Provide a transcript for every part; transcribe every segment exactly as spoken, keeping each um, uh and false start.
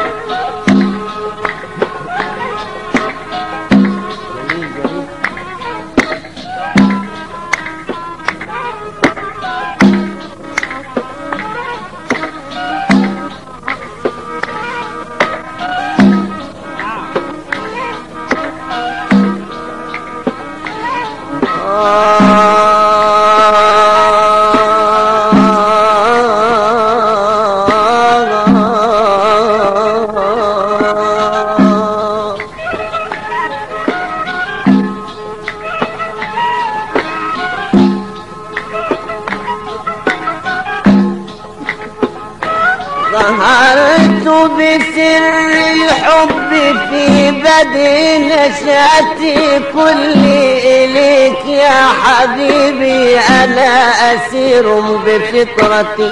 ظهرت بسر الحب في بدء نشأتي كلي إليك يا حبيبي أنا أسير بفطرتي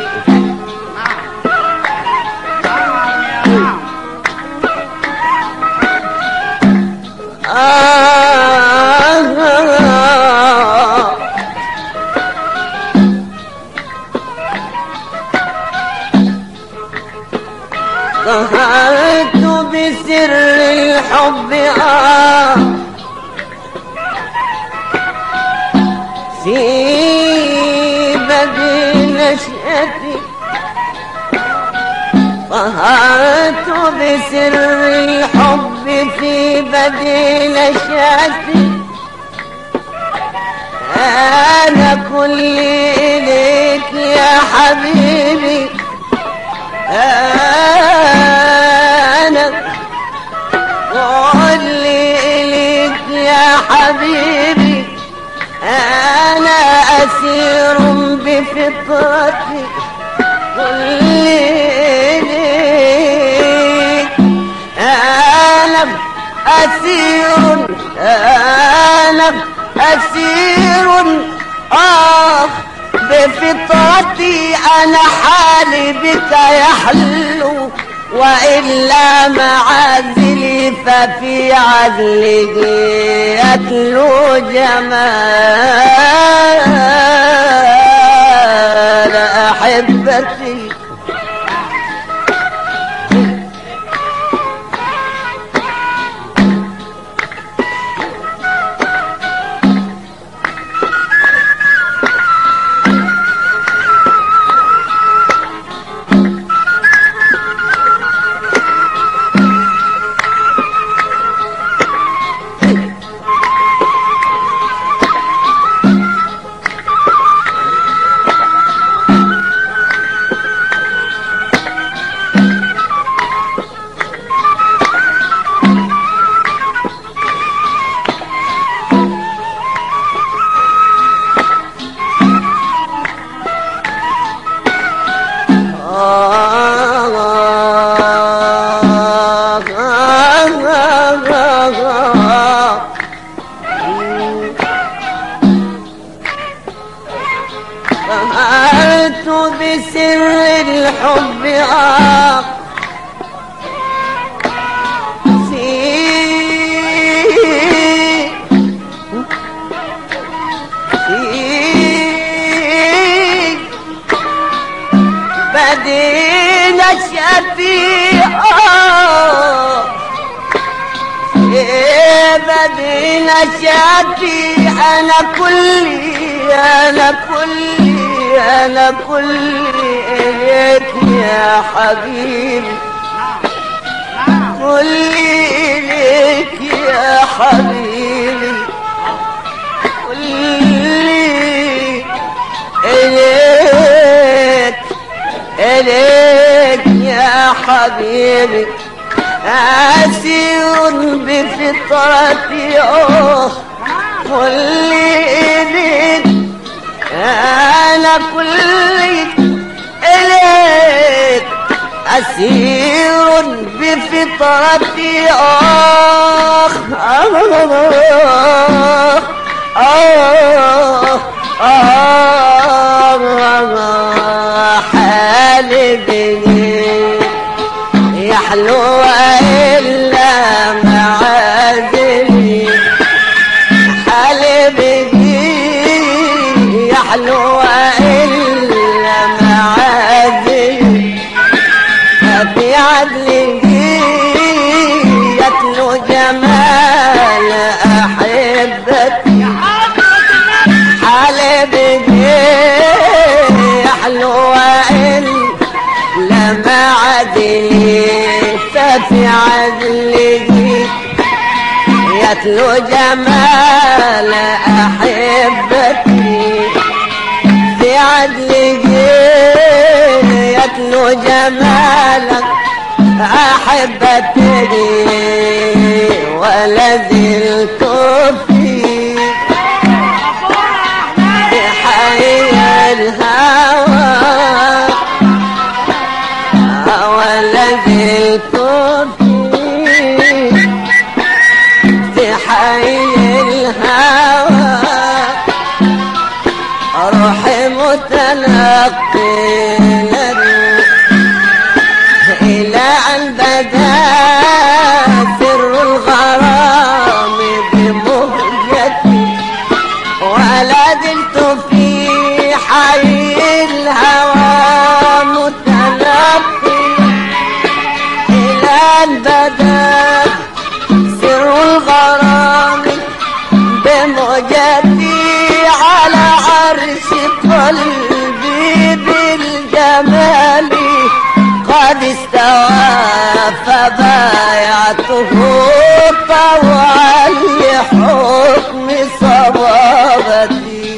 ظهرت بسر الحب آه في بدء نشأتي ظهرت بسر الحب في بدء نشأتي أنا كلي إليك يا حبيبي أنا كلي إليك يا حبيبي أنا أسير بفطرتي كلي إليك أنا أسير أنا أسير آه بفطرتي أنا حالي بك يحلو وإلا معازلي ففي عزله يتلو جمال أحبتي ظهرت بسر الحب آه في في بدء نشأتي آه في بدء نشأتي أنا كلي أنا كلي أنا كلي إليك يا حبيبي كلي إليك يا حبيبي كلي إليك إليك يا حبيبي أسير بفطرتي أوه كلي إليك أنا كلي إليك أسير بفطرتي آه آه آه آه حالي بني يحلو إلا معازلي حالي بني يحلو إلا معازلي في عدلي في عدله يتلو جمال أحبتي في عدله يتلو جمالك أحبتي ولا زلت فيك في حي الهوى ولا زلت فيك في حي الهوى روحي متنقلا إلى أن بدا سر الغرام بمهجتي ولا زلت في حي الهوى متنقلا إلى أن بدا سر الغرام بمهجتي على عرش قلبي بالجمال قد استوى فبايعته طوعا لحكم صبابتي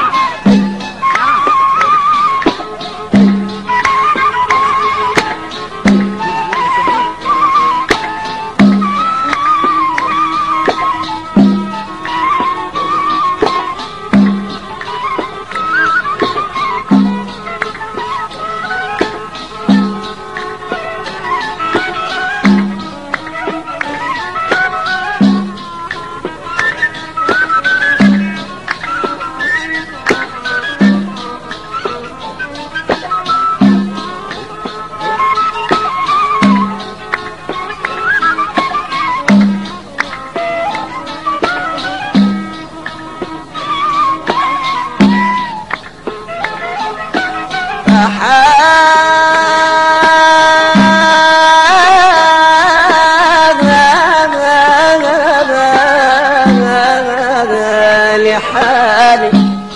لحالي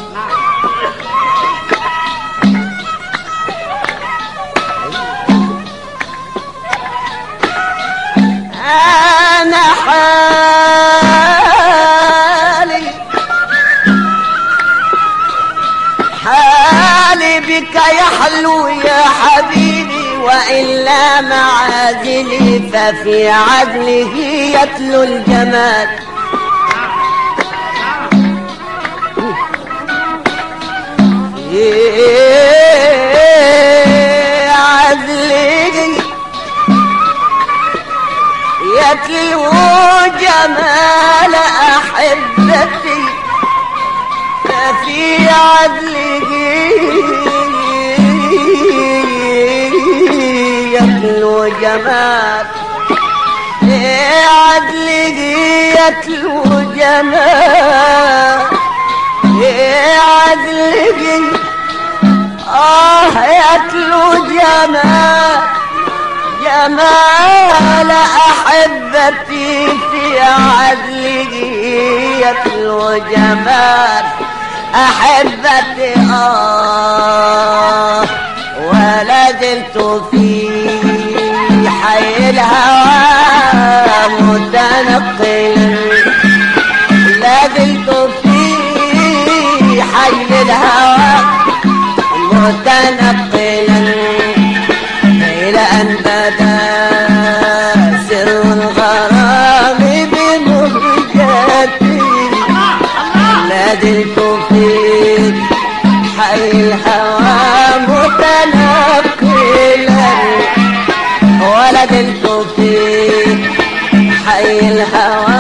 أنا حالي حالي بك يحلو يا حبيبي وإلا معازلي ففي عدله يتلو الجمال عدله يتلو جمال أحبتي ففي عدله يتلو جمال عدله يتلو جمال عدله آه يتلو جمال جمال أحبتي في عدله يتلو جمال أحبتي آه ولا زلت في حي الهوى متنقلا لا زلت في حي الهوى متنقلا إلى أن بدا سر الغرام بمهجتي لا زلت في حي الهوى متنقلا ولا زلت في حي الهوى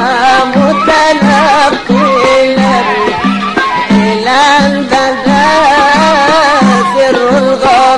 متنقلا إلى أن بدا سر الغرام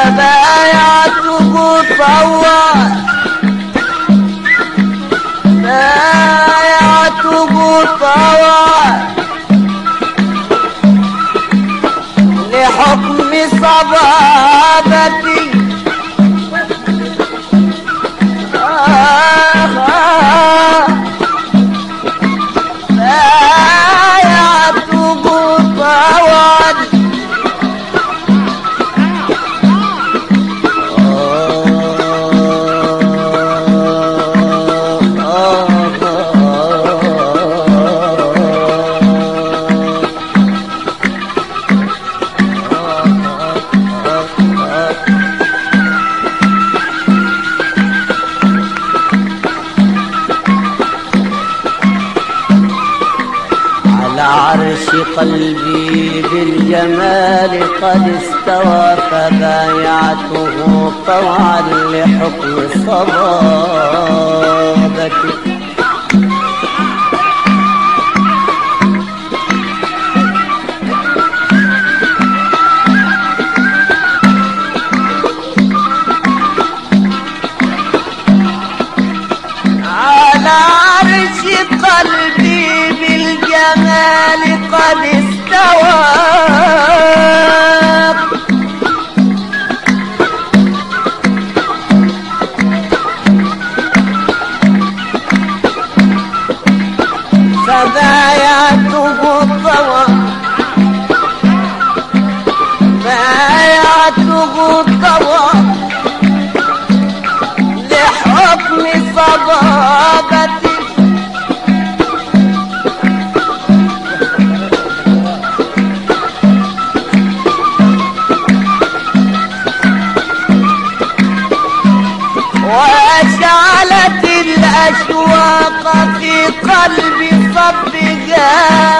فبايعته طوال بايعته طوال لحكم صبابتي آه آه بايعته طوال عرش قلبي بالجمال قد استوى فبايعته طوعا لحكم صبابتي على عرش قلبي بالجمال قد استوى فبايعته طوى بايعته طوى لحكم صبابتي وأشعلت الأشواق في قلبي صبها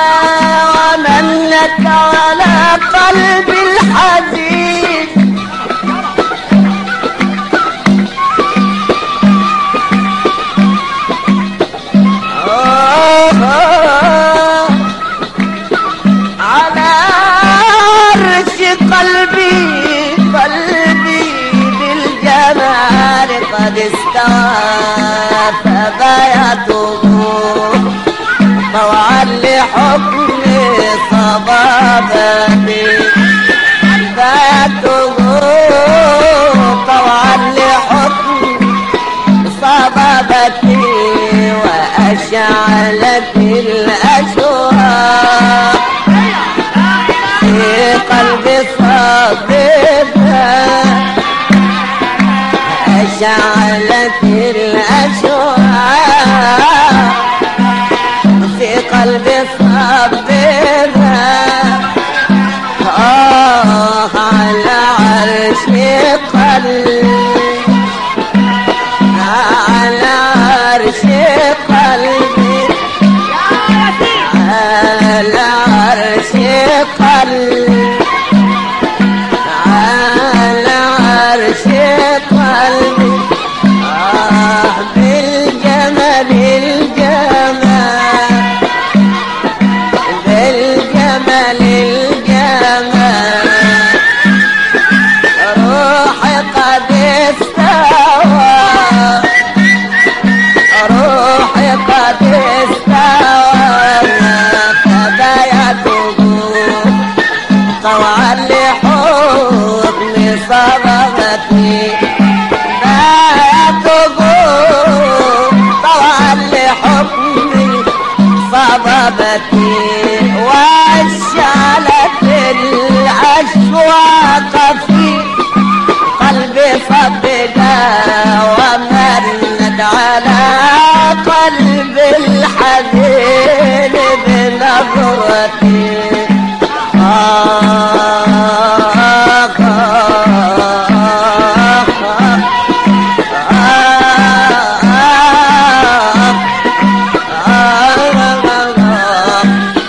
ومنت على قلبي الحزين آه آه على عرش قلبي قلبي بالجمال قد استوى فبايعته طوعا لحكم صبابتي بايعته طوعا لحكم صبابتي وأشعلت الأشواق في قلبي صبابها أشعلت الأشواق في قلبي صبابها آه على عرش قلبي على عرش قلبي على عرش قلبي على عرش قلبي آه بالجمال الجمال بالجمال الجمال روحي قد استوى روحي قد استوى فبايعته طوعا لحكم صبابتي بايعته طوعا لحكم صبابتي واشعلت الأشواق في قلبي صبها ومنت على قلبي الحزين بنظرتي آه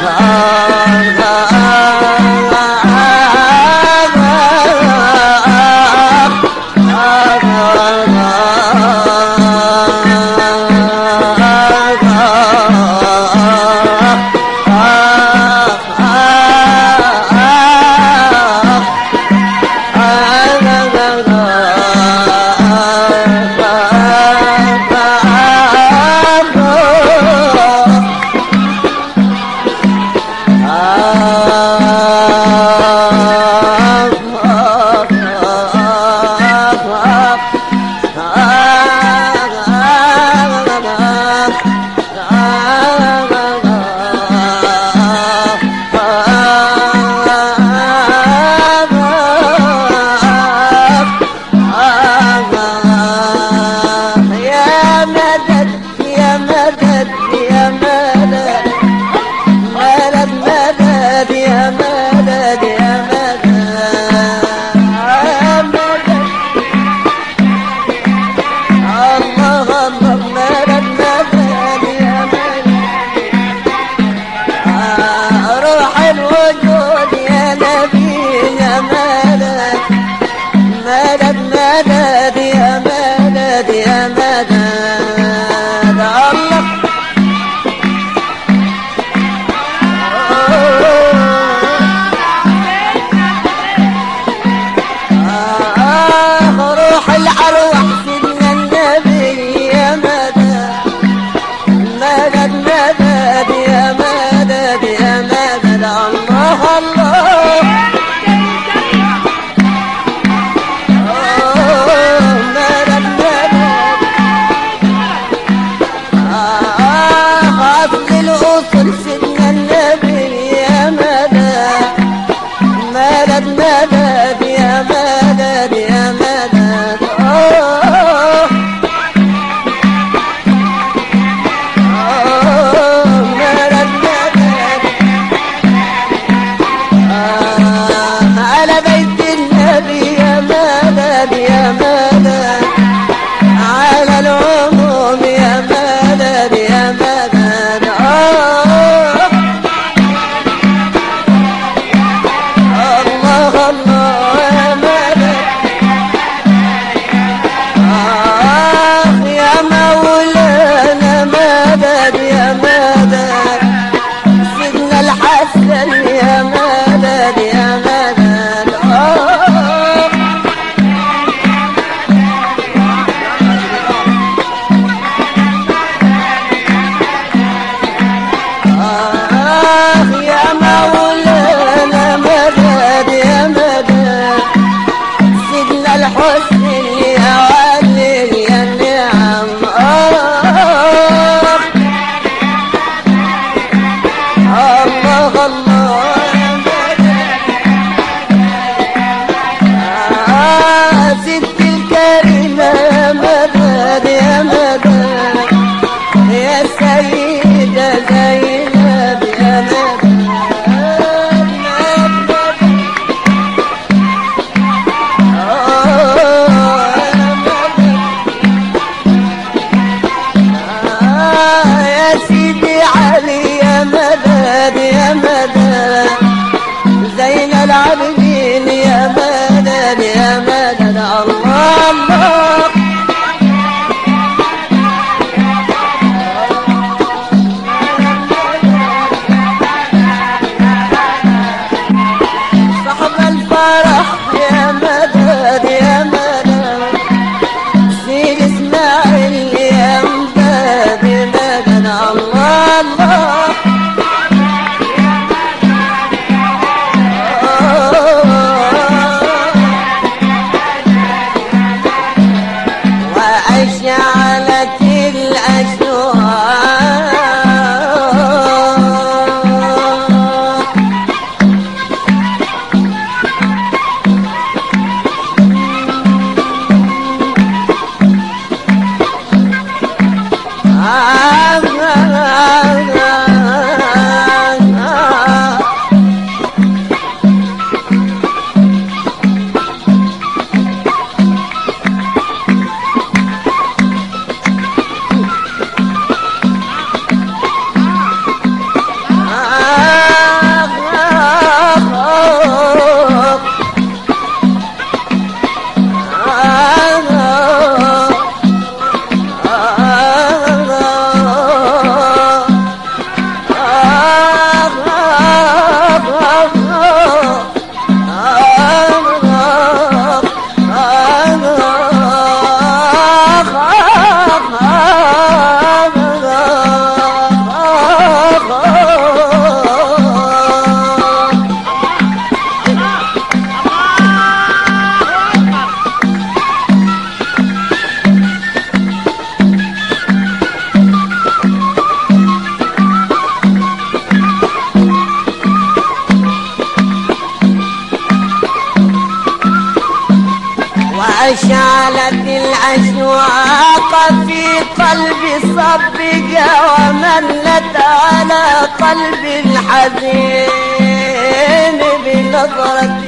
أشعلت الأشواق في قلبي صبقة وملت على قلبي الحزين بنظرتي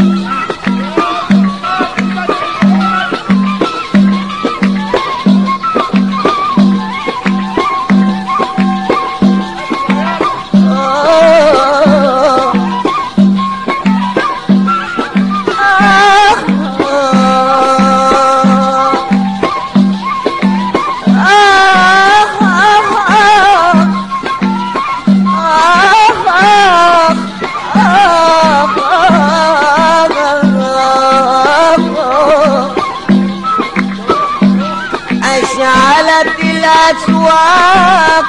أشعلت الأشواق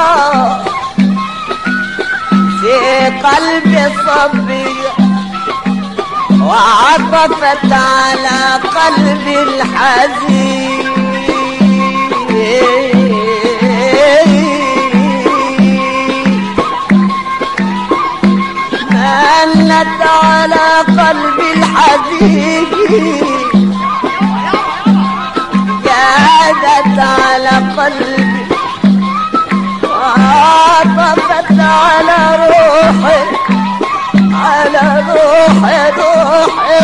في قلبي صبية وعطفت على قلبي الحزين ملت على قلبي الحزين زادت على قلبي وعطفت على روحي على روحي روحي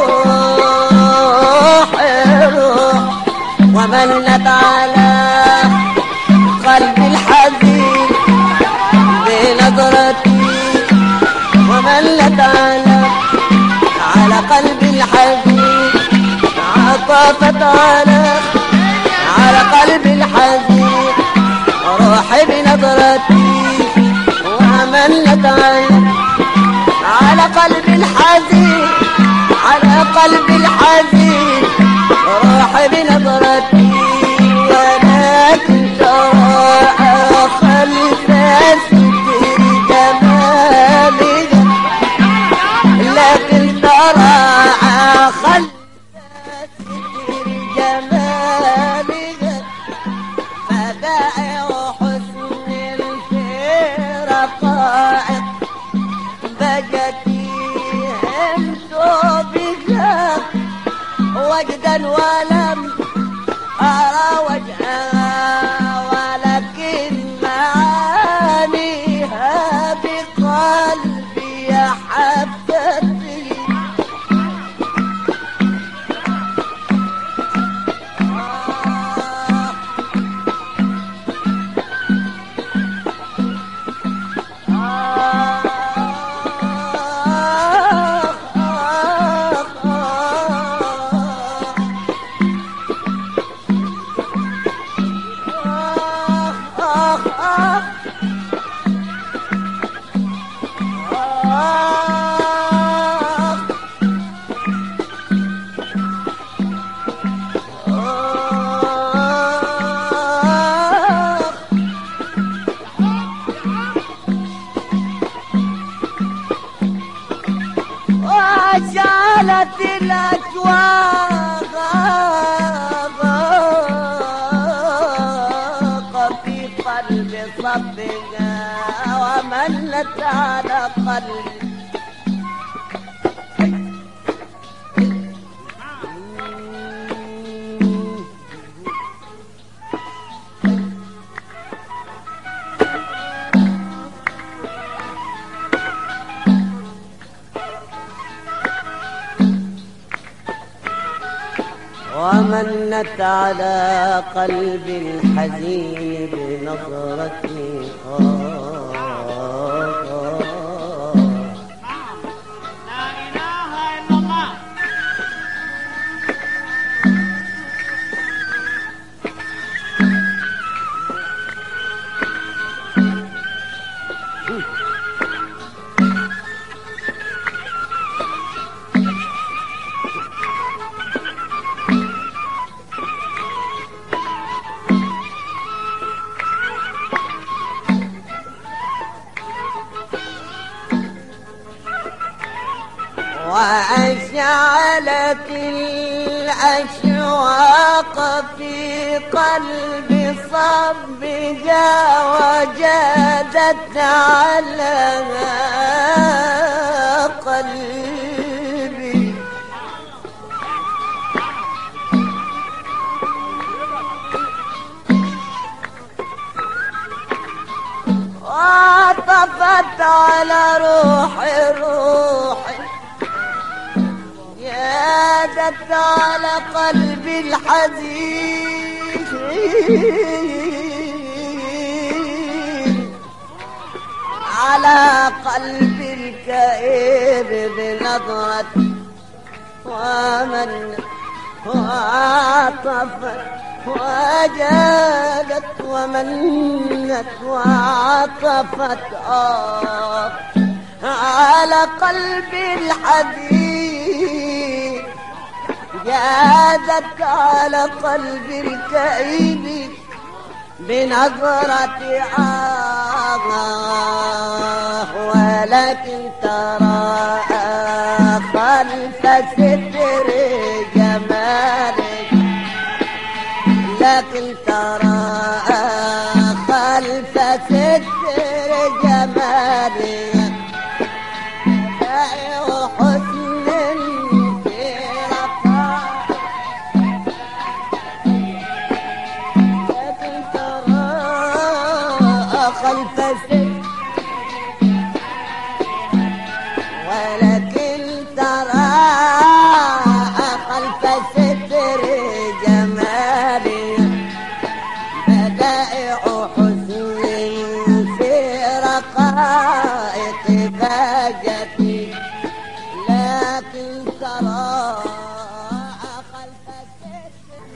روحي روحي وملت على قلبي الحزين بنظرتي وملت على على قلبي الحزين عطفت على على قلبي الحزين روحي بنظرتي وملت على على قلبي الحزين على قلبي الحزين روحي بنظرتي ولكن ترى خلف ستر جمالك لكن ترى خلف وجدا ولم أرى وجهها ولكن معانيها بقلبي يا حبتي وجعلت الأشواق في قلبي صبقة وملت على قلبي ومنت على قلبي الحزين بنظرتي آه آه لا إله إلا الله. وأشعلت الأشواق في قلبي صبقة وجادت على قلبي زادت على روحي روحي زادت على قلبي الحزين على قلبي الكئيب بنظرة ومن وعطفت وجادت ومنت وعطفت آه على قلبي الحزين جادت على قلبي الكئيب بنظرة آه ولكن ترى خلف ستر جمالك لكن ترى خلف ستر جمالك وحسن في رقائك لكن ترى خلف ستر ولكن ترى خلف ستر جمالي بدائع حسن في رقائق بهجتي لكن ترى خلف ستر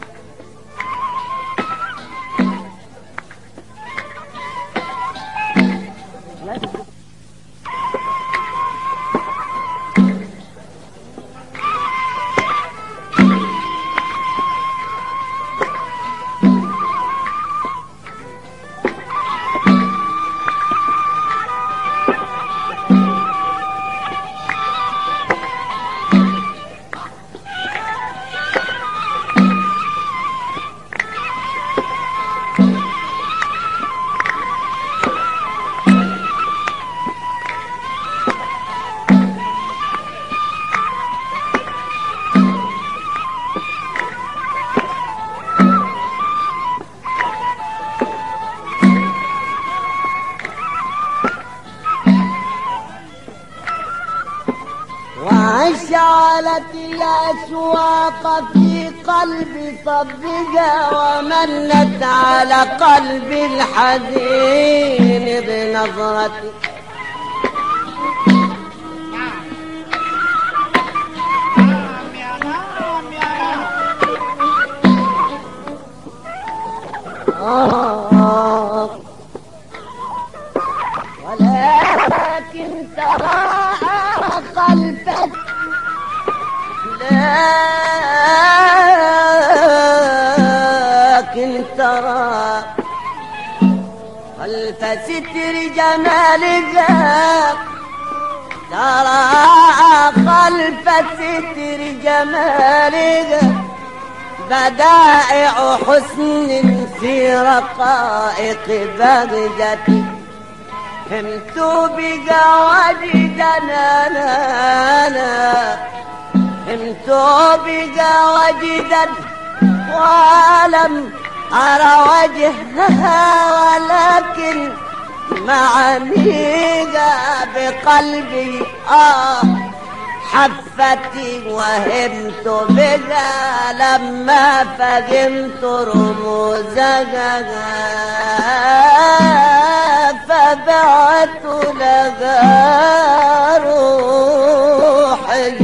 وأشعلت الأشواق في قلبي صبجا ومنت على قلبي الحزين بنظرتي نعم يا نعم يا نعم آه ولكن ترى خلفك لكن ترى خلف ستر جمالك ترى خلف ستر جمالك بدائع حسن في رقائق بهجتي همت بك وجدا انا انا همت بك وجدا ولم ارى وجهها ولكن معانيها بقلبي اه حفتي وهمت بها لما فهمت رموزها فبعت لها روحي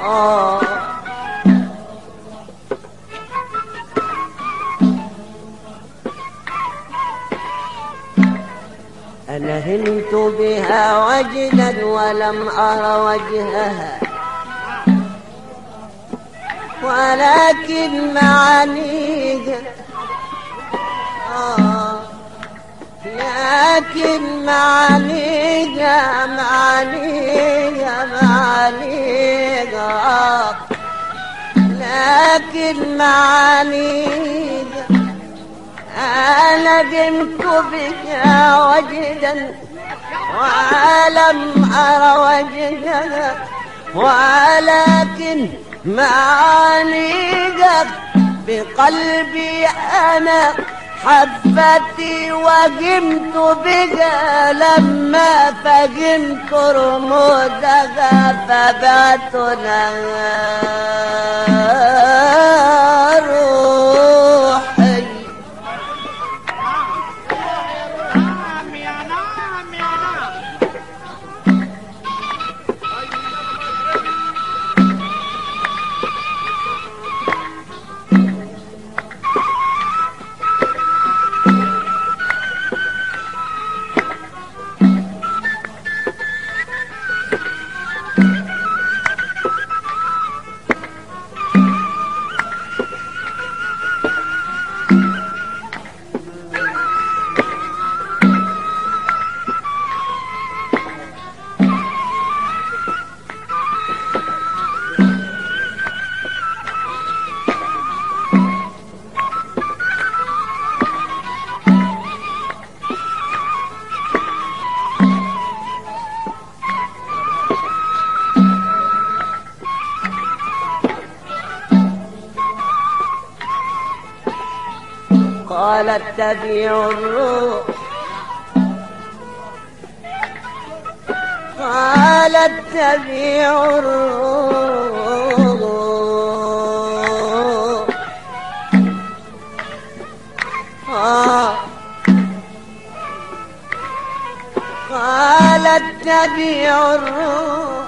آه أنا هنت بها وجدا ولم أر وجهها ولكن معانيها آه لكن معانيها معانيها معانيها لكن معانيها أنا قمت بك وجدا ولم أر وجهها ولكن معانيها بقلبي أنا حفتي وقمت بها لما فقمت رمودها فبعت لها روحي نعم يا نعم يا نعم. قالت تبيع الروح قالت تبيع الروح آه قالت تبيع الروح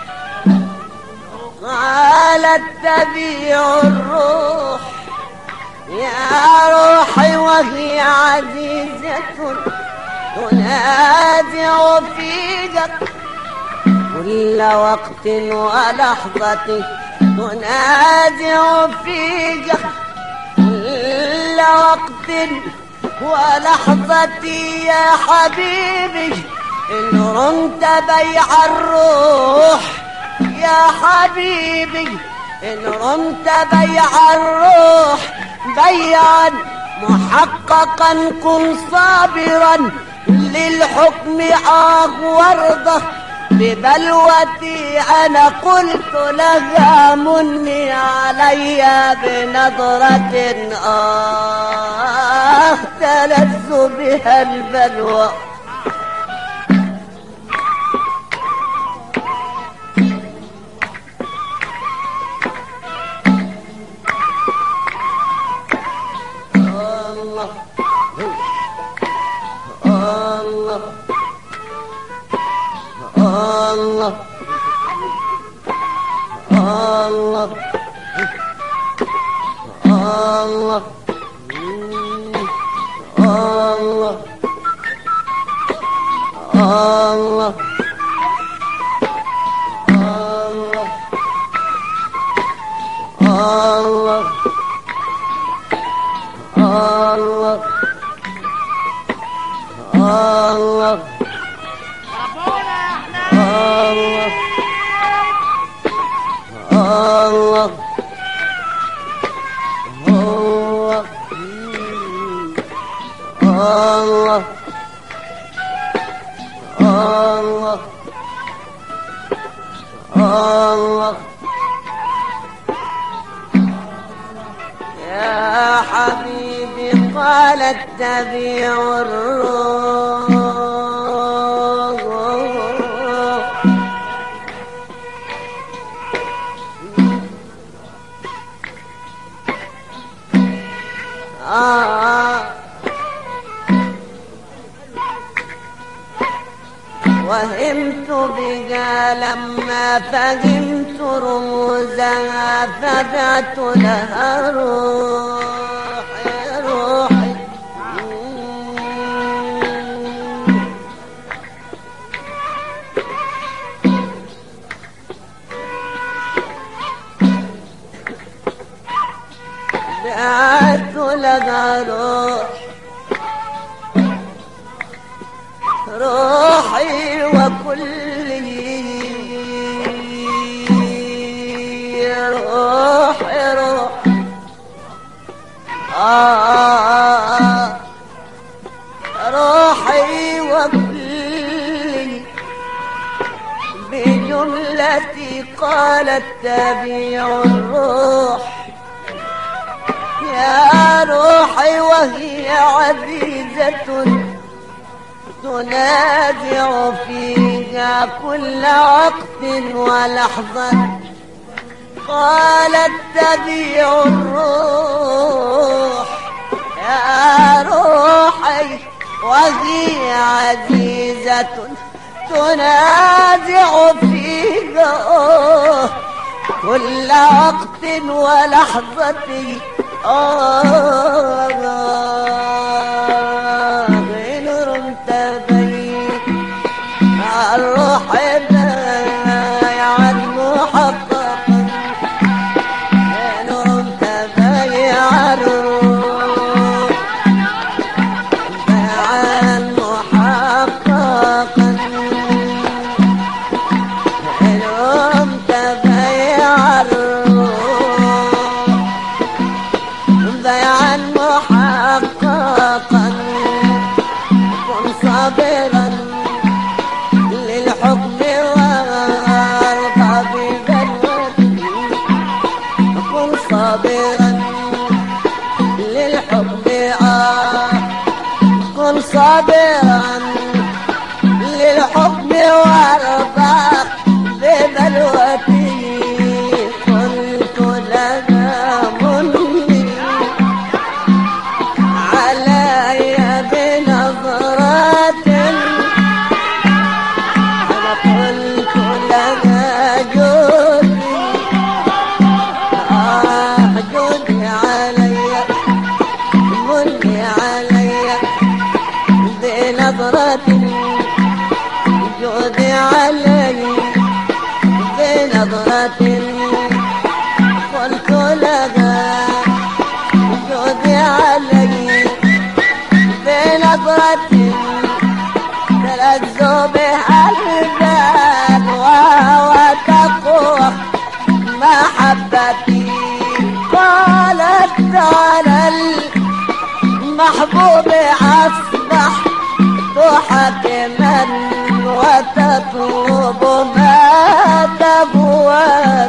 قالت تبيع الروح يا روحي وهي عزيزة تنازع فيك كل وقت ولحظة تنازع فيك كل وقت ولحظة يا حبيبي إن رمت بيع الروح يا حبيبي إن رمت بيع الروح بيعا محققا كن صابرا للحكم آه وارضه ببلوتي أنا قلت لها مني علي بنظرة آه تلذ بها البلوى الله الله الله الله الله الله الله الله ربنا احنا الله الله الله الله الله الله يا حبيبي قالت تبيع الروح آه وهمت بها لما فهمت رموزها فدعت لها روحي روحي دعت لها روحي روحي وكلي روحي روحي آه روحي وكلي بجملتي قالت تبيع الروح يا روحي وهي عزيزة تنازع فيها كل وقت ولحظة قالت تبيع الروح يا روحي وهي عزيزة تنازع فيها كل وقت ولحظة آه إن رمت بيت الروح بايعا محققا إن رمت بيع الروح بايعا محققا إن رمت بيع الروح بيعا محققا كن صابرا للحكم وارضى ببلوتي كن صابرا للحكم آه كن صابرا للحكم وارضى ببلوتي قلت لها مني علي بنظرات أنا قلت لها جودي آه جودي علي مني علي بنظرة جودي علي بنظرة قلت لها جودي علي بنظرة تلذ بها البال وهو تقوى محبتي قالت على المحبوب أصبح حكما وتطلب ما تبوى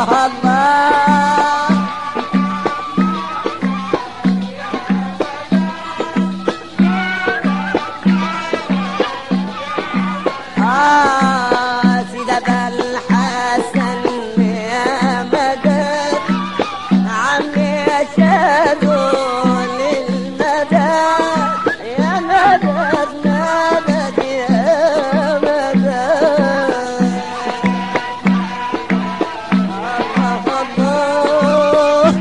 الله الله آه سيدة الحسن يا مدد عمي شادوا للمدد يا مدد مدد يا مدد الله الله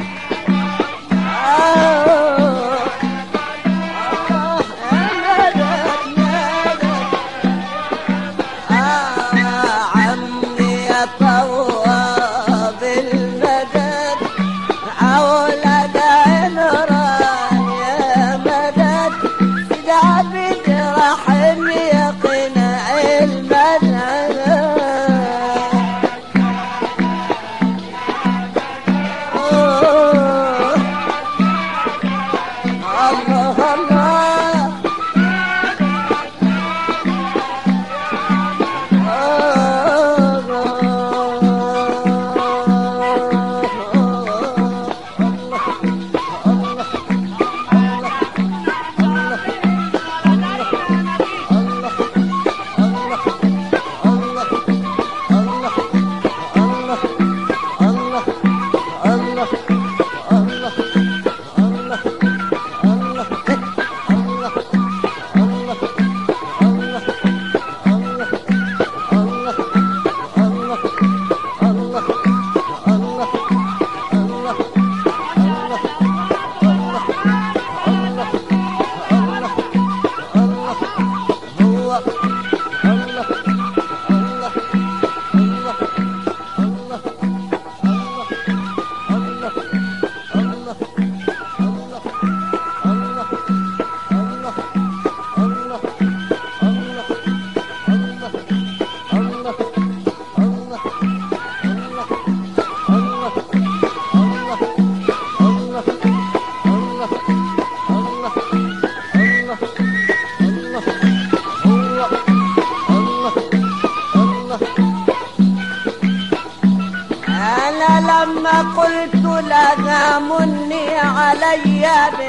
لما قلت لها مني علي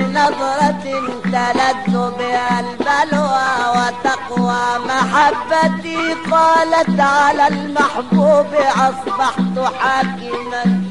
بنظرة تلذ بها البلوى وتقوى محبتي قالت على المحبوب أصبحت حاكما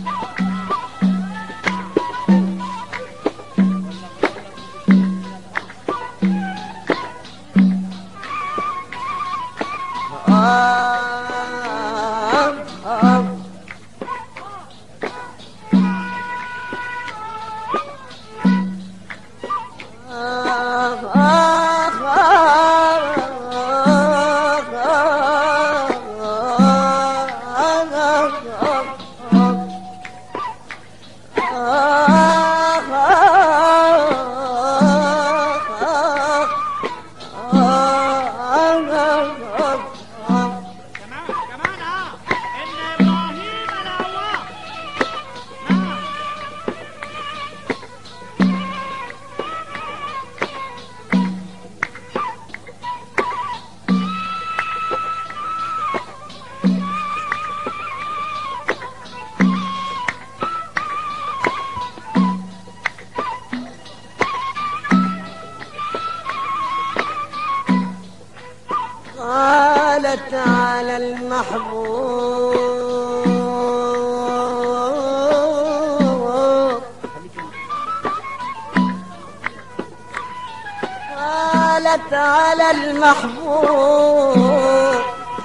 قالت على المحبوب قالت على المحبوب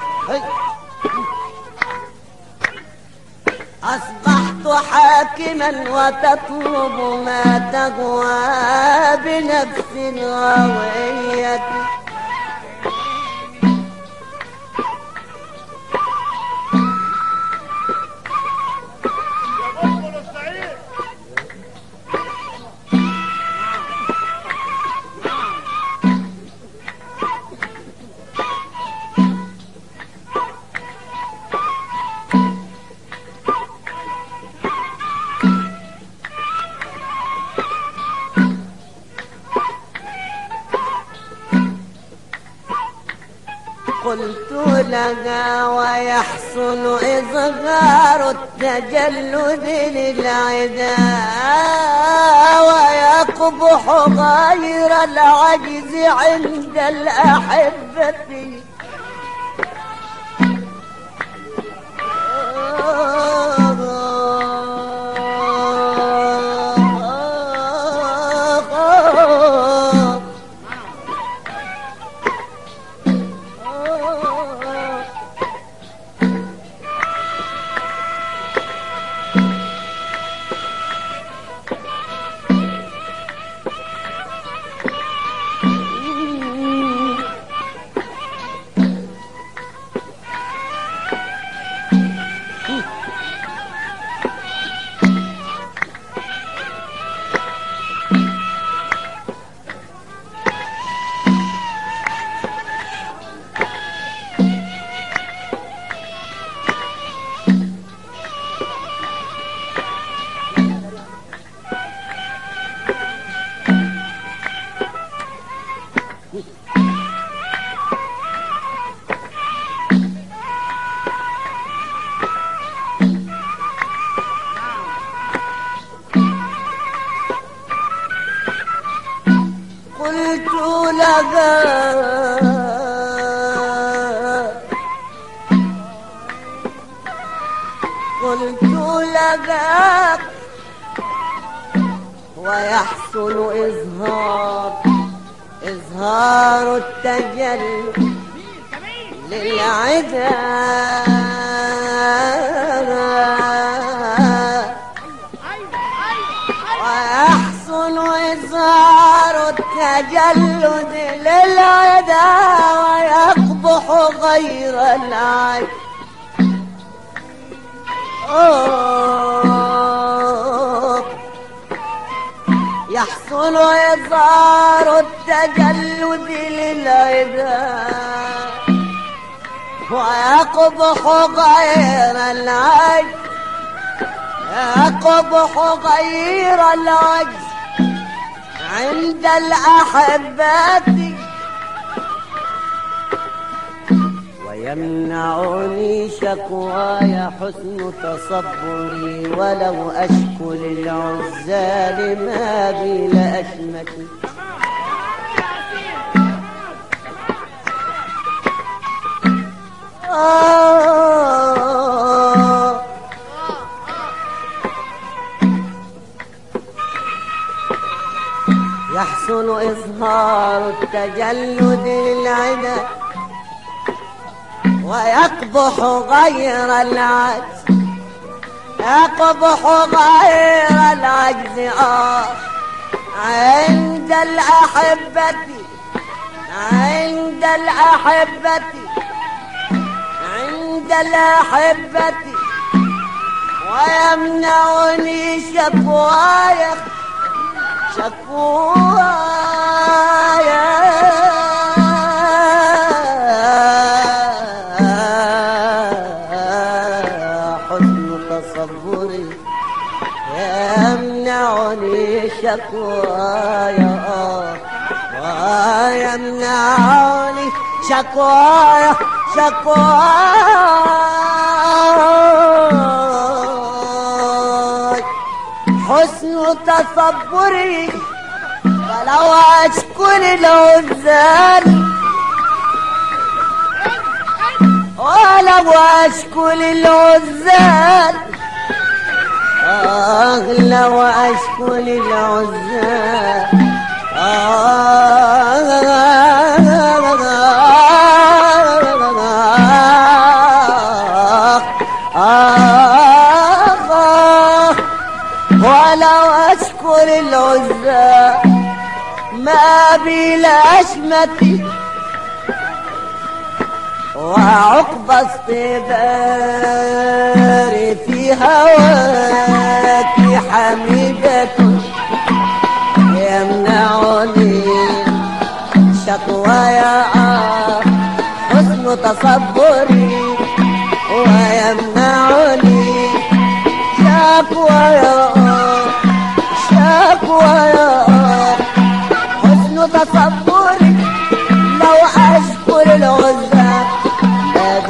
أصبحت حاكما وتطلب ما تهوى بنفس غوية قلت لها ويحصل إظهار التجلد للعدا ويقبح غير العجز عند الأحبة قلت لها قلت لها ويحصل إظهار إظهار التجلي للعدا ويحصل إظهار التجلد للعدا ويقبح غير العين يحصل إظهار التجلد للعدا ويقبح غير العين يقبح غير العجز عند الأحبة ويمنعني شكواي حسن تصبري ولو أشكو للعزال ما بي لأشمتي آه يحسن إظهار التجلد للعدا ويقبح غير العجز يقبح غير العجز آه عند الأحبة عند الأحبة عند الأحبة ويمنعني شكواي شكواي حسن تصبري يمنعني شكواي ويمنعني شكواي شكواي حسن تصبري ولو أشكو للعزال ولو أشكو للعزال آه لو أشكو للعزال آه آه ولو أشكو للعزال ما بي لأشمتي وعقب اصطباري في هواك حميدة يمنعني شكوايا حسن تصبري ويمنعني شكوايا شكوايا حسن تصبري لو أشكر العزة ما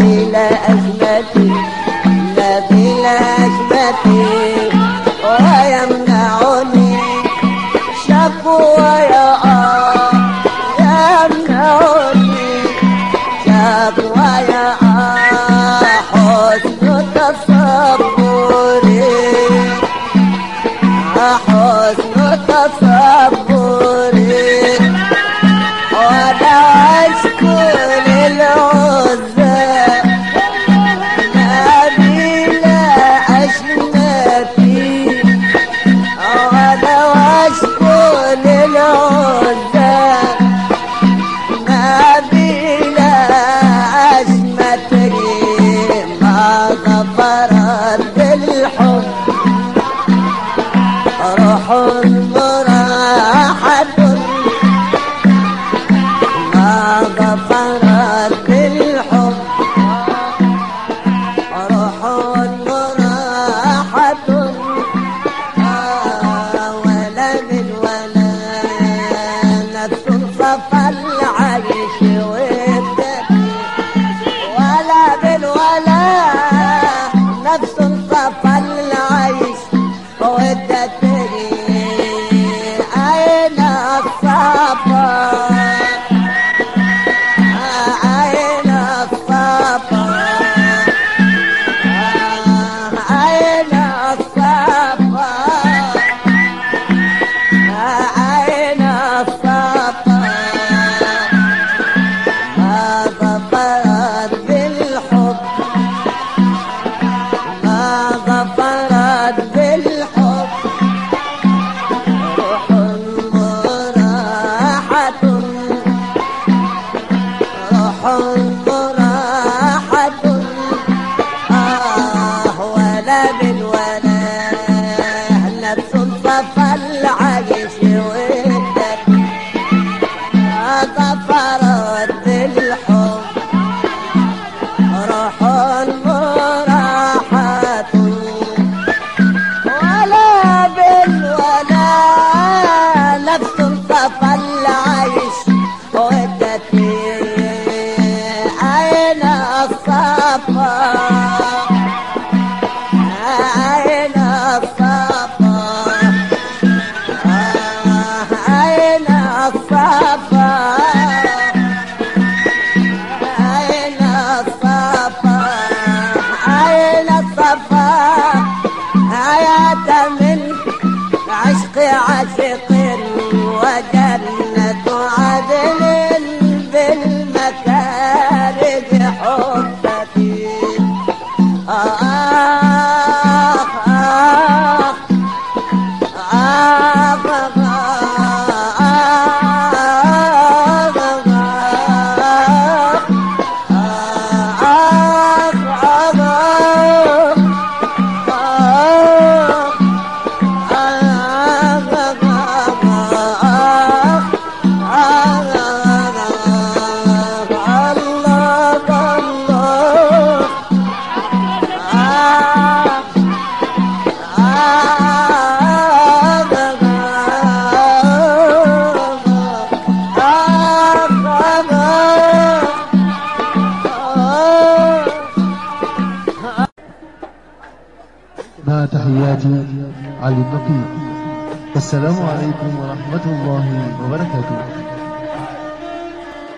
مع تحياتي علي النقي. السلام عليكم ورحمة الله وبركاته.